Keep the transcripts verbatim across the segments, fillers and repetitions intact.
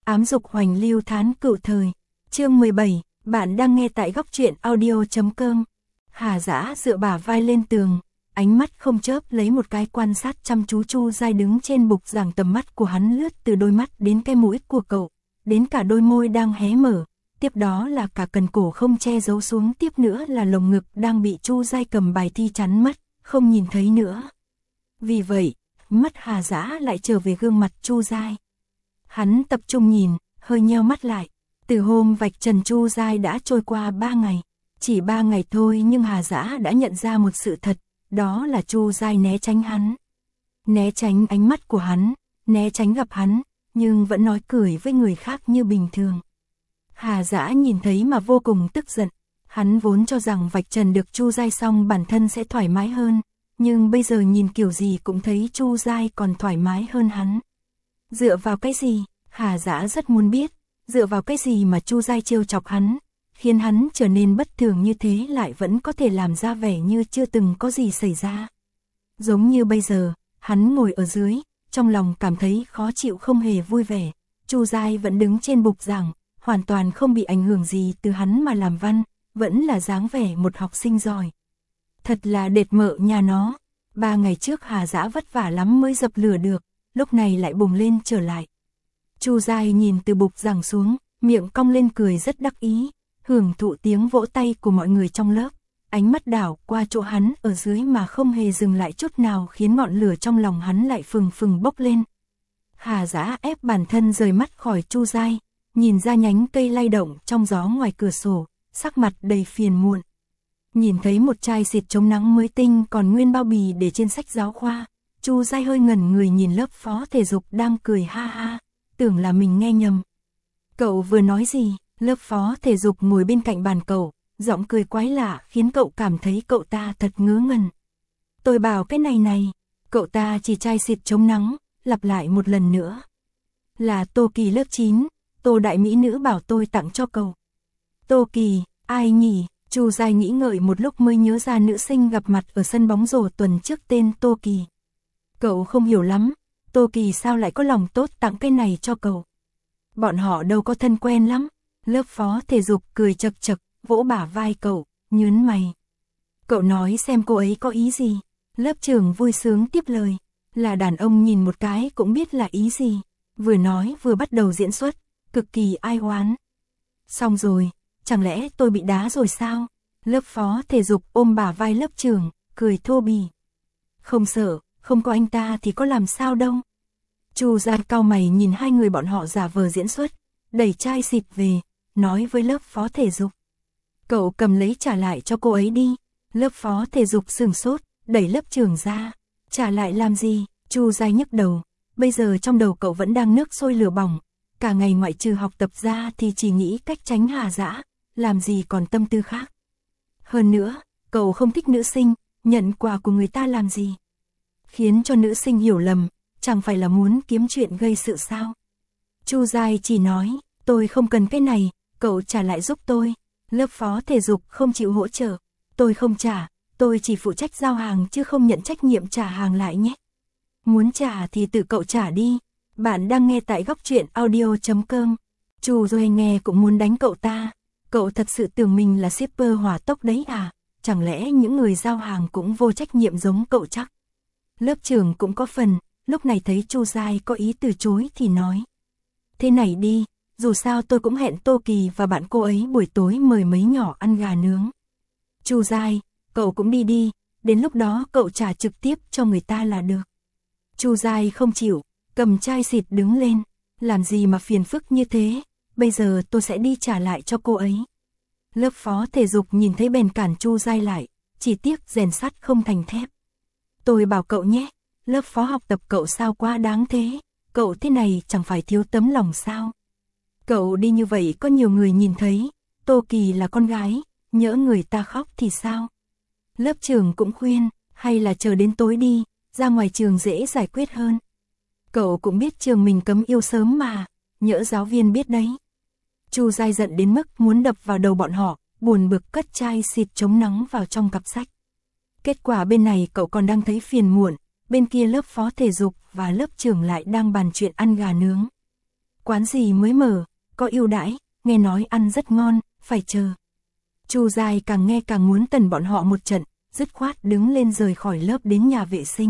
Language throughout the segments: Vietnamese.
ám dục hoành lưu thán cựu thời. Chương mười bảy, bạn đang nghe tại góc truyện audio chấm com. Hà Dã dựa bả vai lên tường, ánh mắt không chớp lấy một cái quan sát chăm chú Chu Giai đứng trên bục giảng. Tầm mắt của hắn lướt từ đôi mắt đến cái mũi của cậu, đến cả đôi môi đang hé mở, tiếp đó là cả cần cổ không che giấu xuống, tiếp nữa là lồng ngực đang bị Chu Giai cầm bài thi chắn mắt, không nhìn thấy nữa. Vì vậy, mắt Hà Dã lại trở về gương mặt Chu Giai. Hắn tập trung nhìn, hơi nheo mắt lại. Từ hôm vạch trần Chu Giai đã trôi qua ba ngày. Chỉ ba ngày thôi nhưng Hà Dã đã nhận ra một sự thật, đó là Chu Giai né tránh hắn. Né tránh ánh mắt của hắn, né tránh gặp hắn, nhưng vẫn nói cười với người khác như bình thường. Hà Dã nhìn thấy mà vô cùng tức giận. Hắn vốn cho rằng vạch trần được Chu Giai xong bản thân sẽ thoải mái hơn, nhưng bây giờ nhìn kiểu gì cũng thấy Chu Giai còn thoải mái hơn hắn. Dựa vào cái gì? Hà Dã rất muốn biết. Dựa vào cái gì mà Chu Giai trêu chọc hắn, khiến hắn trở nên bất thường như thế lại vẫn có thể làm ra vẻ như chưa từng có gì xảy ra. Giống như bây giờ, hắn ngồi ở dưới, trong lòng cảm thấy khó chịu không hề vui vẻ. Chu Giai vẫn đứng trên bục giảng, hoàn toàn không bị ảnh hưởng gì từ hắn mà làm văn, vẫn là dáng vẻ một học sinh giỏi. Thật là đệt mợ nhà nó. Ba ngày trước Hà Dã vất vả lắm mới dập lửa được, lúc này lại bùng lên trở lại. Chu Giai nhìn từ bục giảng xuống, miệng cong lên cười rất đắc ý, hưởng thụ tiếng vỗ tay của mọi người trong lớp. Ánh mắt đảo qua chỗ hắn ở dưới mà không hề dừng lại chút nào, khiến ngọn lửa trong lòng hắn lại phừng phừng bốc lên. Hà Dã ép bản thân rời mắt khỏi Chu Giai, nhìn ra nhánh cây lay động trong gió ngoài cửa sổ, sắc mặt đầy phiền muộn. Nhìn thấy một chai xịt chống nắng mới tinh còn nguyên bao bì để trên sách giáo khoa, Chu Giai hơi ngẩn người nhìn lớp phó thể dục đang cười ha ha, tưởng là mình nghe nhầm. Cậu vừa nói gì? Lớp phó thể dục ngồi bên cạnh bàn cậu, giọng cười quái lạ khiến cậu cảm thấy cậu ta thật ngớ ngẩn. Tôi bảo cái này này, cậu ta chỉ chai xịt chống nắng, lặp lại một lần nữa. Là Tô Kỳ lớp chín, Tô đại mỹ nữ bảo tôi tặng cho cậu. Tô Kỳ, ai nhỉ? Chu Giai nghĩ ngợi một lúc mới nhớ ra nữ sinh gặp mặt ở sân bóng rổ tuần trước tên Tô Kỳ. Cậu không hiểu lắm, Tô Kỳ sao lại có lòng tốt tặng cái này cho cậu? Bọn họ đâu có thân quen lắm. Lớp phó thể dục cười chật chật, vỗ bả vai cậu, nhớn mày. Cậu nói xem cô ấy có ý gì? Lớp trưởng vui sướng tiếp lời, là đàn ông nhìn một cái cũng biết là ý gì. Vừa nói vừa bắt đầu diễn xuất, cực kỳ ai oán. Xong rồi, chẳng lẽ tôi bị đá rồi sao? Lớp phó thể dục ôm bả vai lớp trưởng, cười thô bỉ. Không sợ, không có anh ta thì có làm sao đâu. Chu Giai cau mày nhìn hai người bọn họ giả vờ diễn xuất, đẩy chai xịt về, nói với lớp phó thể dục. Cậu cầm lấy trả lại cho cô ấy đi. Lớp phó thể dục sửng sốt, đẩy lớp trưởng ra. Trả lại làm gì? Chu Giai nhức đầu. Bây giờ trong đầu cậu vẫn đang nước sôi lửa bỏng. Cả ngày ngoại trừ học tập ra thì chỉ nghĩ cách tránh Hà Dã, làm gì còn tâm tư khác. Hơn nữa, cậu không thích nữ sinh, nhận quà của người ta làm gì? Khiến cho nữ sinh hiểu lầm, chẳng phải là muốn kiếm chuyện gây sự sao? Chu Giai chỉ nói, tôi không cần cái này, cậu trả lại giúp tôi. Lớp phó thể dục không chịu hỗ trợ. Tôi không trả, tôi chỉ phụ trách giao hàng chứ không nhận trách nhiệm trả hàng lại nhé. Muốn trả thì tự cậu trả đi. Bạn đang nghe tại góc truyện audio chấm com. Chu Giai nghe cũng muốn đánh cậu ta. Cậu thật sự tưởng mình là shipper hỏa tốc đấy à? Chẳng lẽ những người giao hàng cũng vô trách nhiệm giống cậu chắc? Lớp trưởng cũng có phần, lúc này thấy Chu Giai có ý từ chối thì nói. Thế này đi, dù sao tôi cũng hẹn Tô Kỳ và bạn cô ấy buổi tối mời mấy nhỏ ăn gà nướng. Chu Giai, cậu cũng đi đi, đến lúc đó cậu trả trực tiếp cho người ta là được. Chu Giai không chịu, cầm chai xịt đứng lên, làm gì mà phiền phức như thế, bây giờ tôi sẽ đi trả lại cho cô ấy. Lớp phó thể dục nhìn thấy bèn cản Chu Giai lại, chỉ tiếc rèn sắt không thành thép. Tôi bảo cậu nhé, lớp phó học tập cậu sao quá đáng thế, cậu thế này chẳng phải thiếu tấm lòng sao? Cậu đi như vậy có nhiều người nhìn thấy, Tô Kỳ là con gái, nhỡ người ta khóc thì sao? Lớp trưởng cũng khuyên, hay là chờ đến tối đi, ra ngoài trường dễ giải quyết hơn. Cậu cũng biết trường mình cấm yêu sớm mà, nhỡ giáo viên biết đấy. Chu Giai giận đến mức muốn đập vào đầu bọn họ, buồn bực cất chai xịt chống nắng vào trong cặp sách. Kết quả bên này cậu còn đang thấy phiền muộn, bên kia lớp phó thể dục và lớp trưởng lại đang bàn chuyện ăn gà nướng. Quán gì mới mở, có ưu đãi, nghe nói ăn rất ngon, phải chờ. Chu Giai càng nghe càng muốn tần bọn họ một trận, dứt khoát đứng lên rời khỏi lớp đến nhà vệ sinh.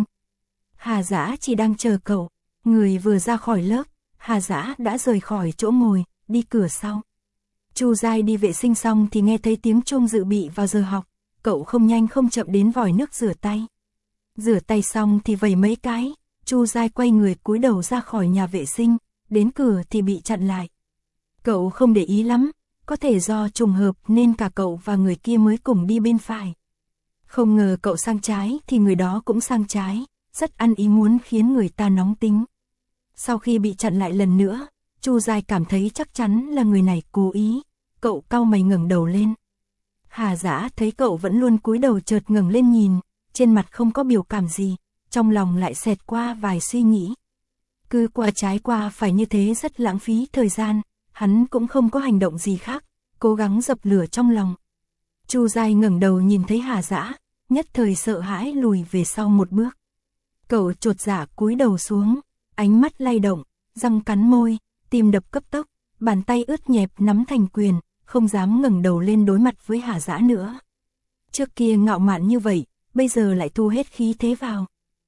Hà Dã chỉ đang chờ cậu, người vừa ra khỏi lớp, Hà Dã đã rời khỏi chỗ ngồi, đi cửa sau. Chu Giai đi vệ sinh xong thì nghe thấy tiếng chuông dự bị vào giờ học, cậu không nhanh không chậm đến vòi nước rửa tay. Rửa tay xong thì vẩy mấy cái, Chu Giai quay người cúi đầu ra khỏi nhà vệ sinh, đến cửa thì bị chặn lại. Cậu không để ý lắm, có thể do trùng hợp nên cả cậu và người kia mới cùng đi bên phải. Không ngờ cậu sang trái thì người đó cũng sang trái, rất ăn ý muốn khiến người ta nóng tính. Sau khi bị chặn lại lần nữa, Chu Giai cảm thấy chắc chắn là người này cố ý, cậu cau mày ngẩng đầu lên. Hà Dã thấy cậu vẫn luôn cúi đầu chợt ngẩng lên nhìn, trên mặt không có biểu cảm gì, trong lòng lại xẹt qua vài suy nghĩ. Cứ qua trái qua phải như thế rất lãng phí thời gian, hắn cũng không có hành động gì khác, cố gắng dập lửa trong lòng. Chu Giai ngẩng đầu nhìn thấy Hà Dã, nhất thời sợ hãi lùi về sau một bước. Cậu chột dạ cúi đầu xuống, ánh mắt lay động, răng cắn môi, tim đập cấp tốc, bàn tay ướt nhẹp nắm thành quyền, không dám ngẩng đầu lên đối mặt với Hà Dã nữa. Trước kia ngạo mạn như vậy, bây giờ lại thu hết khí thế vào.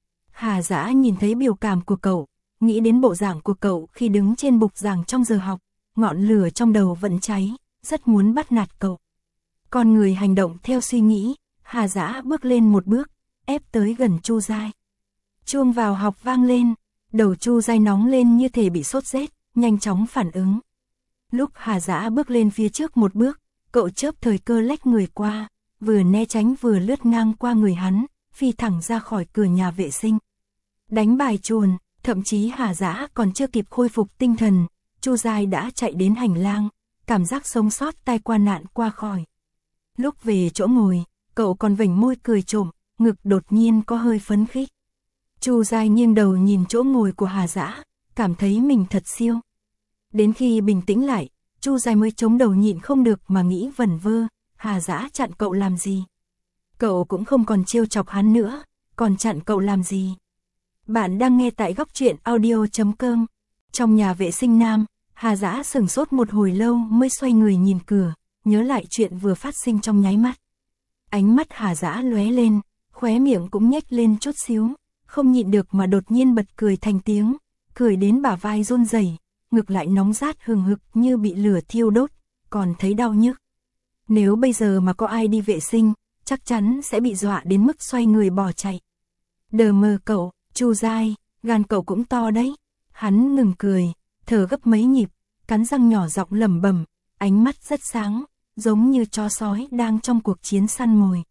Hà Dã nhìn thấy biểu cảm của cậu, nghĩ đến bộ dạng của cậu khi đứng trên bục giảng trong giờ học, ngọn lửa trong đầu vẫn cháy, rất muốn bắt nạt cậu. Con người hành động theo suy nghĩ, Hà Dã bước lên một bước, ép tới gần Chu Giai. Chuông vào học vang lên, đầu Chu Giai nóng lên như thể bị sốt rét, nhanh chóng phản ứng. Lúc Hà Dã bước lên phía trước một bước, cậu chớp thời cơ lách người qua, vừa né tránh vừa lướt ngang qua người hắn, phi thẳng ra khỏi cửa nhà vệ sinh. Đánh bài chuồn, thậm chí Hà Dã còn chưa kịp khôi phục tinh thần, Chu Giai đã chạy đến hành lang, cảm giác sống sót tai qua nạn qua khỏi. Lúc về chỗ ngồi, cậu còn vểnh môi cười trộm, ngực đột nhiên có hơi phấn khích. Chu Giai nghiêng đầu nhìn chỗ ngồi của Hà Dã, cảm thấy mình thật siêu. Đến khi bình tĩnh lại, Chu Giai mới chống đầu nhịn không được mà nghĩ vẩn vơ, Hà Dã chặn cậu làm gì? Cậu cũng không còn trêu chọc hắn nữa, còn chặn cậu làm gì? Bạn đang nghe tại góc truyện audio chấm com. Trong nhà vệ sinh nam, Hà Dã sửng sốt một hồi lâu mới xoay người nhìn cửa, nhớ lại chuyện vừa phát sinh trong nháy mắt. Ánh mắt Hà Dã lóe lên, khóe miệng cũng nhếch lên chút xíu, không nhịn được mà đột nhiên bật cười thành tiếng, cười đến bả vai run rẩy, ngực lại nóng rát hừng hực như bị lửa thiêu đốt, còn thấy đau nhức. Nếu bây giờ mà có ai đi vệ sinh, chắc chắn sẽ bị dọa đến mức xoay người bỏ chạy. Đờ mờ cậu, Chu Giai, gan cậu cũng to đấy. Hắn ngừng cười, thở gấp mấy nhịp, cắn răng nhỏ giọng lẩm bẩm, ánh mắt rất sáng, giống như chó sói đang trong cuộc chiến săn mồi.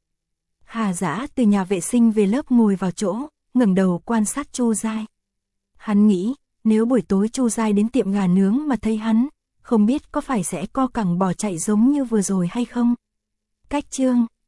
Hà Dã từ nhà vệ sinh về lớp ngồi vào chỗ, ngẩng đầu quan sát Chu Giai. Hắn nghĩ, nếu buổi tối Chu Giai đến tiệm gà nướng mà thấy hắn, không biết có phải sẽ co cẳng bỏ chạy giống như vừa rồi hay không. Cách chương